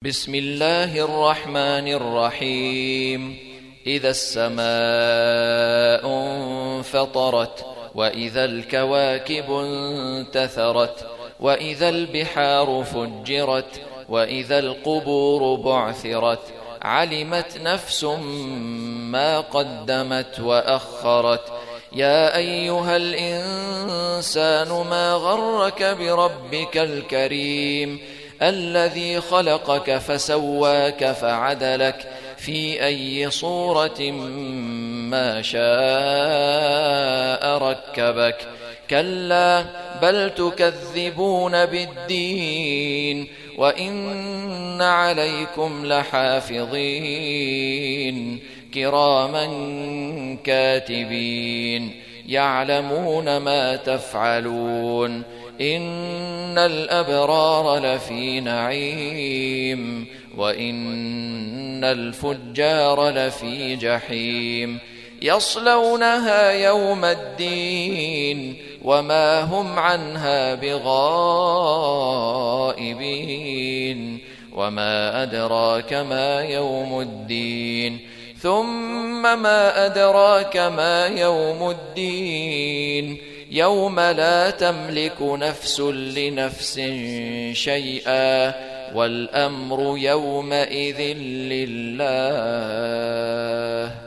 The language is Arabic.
بسم الله الرحمن الرحيم. إذا السماء انفطرت، وإذا الكواكب انتثرت، وإذا البحار فجرت، وإذا القبور بعثرت، علمت نفس ما قدمت وأخرت. يا أيها الإنسان ما غرك بربك الكريم الذي خلقك فسواك فعدلك في أي صورة ما شاء ركبك. كلا بل تكذبون بالدين، وإن عليكم لحافظين كراما كاتبين يعلمون ما تفعلون. إن الأبرار لفي نعيم، وإن الفجار لفي جحيم، يصلونها يوم الدين وما هم عنها بغائبين. وما أدراك ما يوم الدين، ثم ما أدراك ما يوم الدين، يوم لا تملك نفس لنفس شيئا، والأمر يومئذ لله.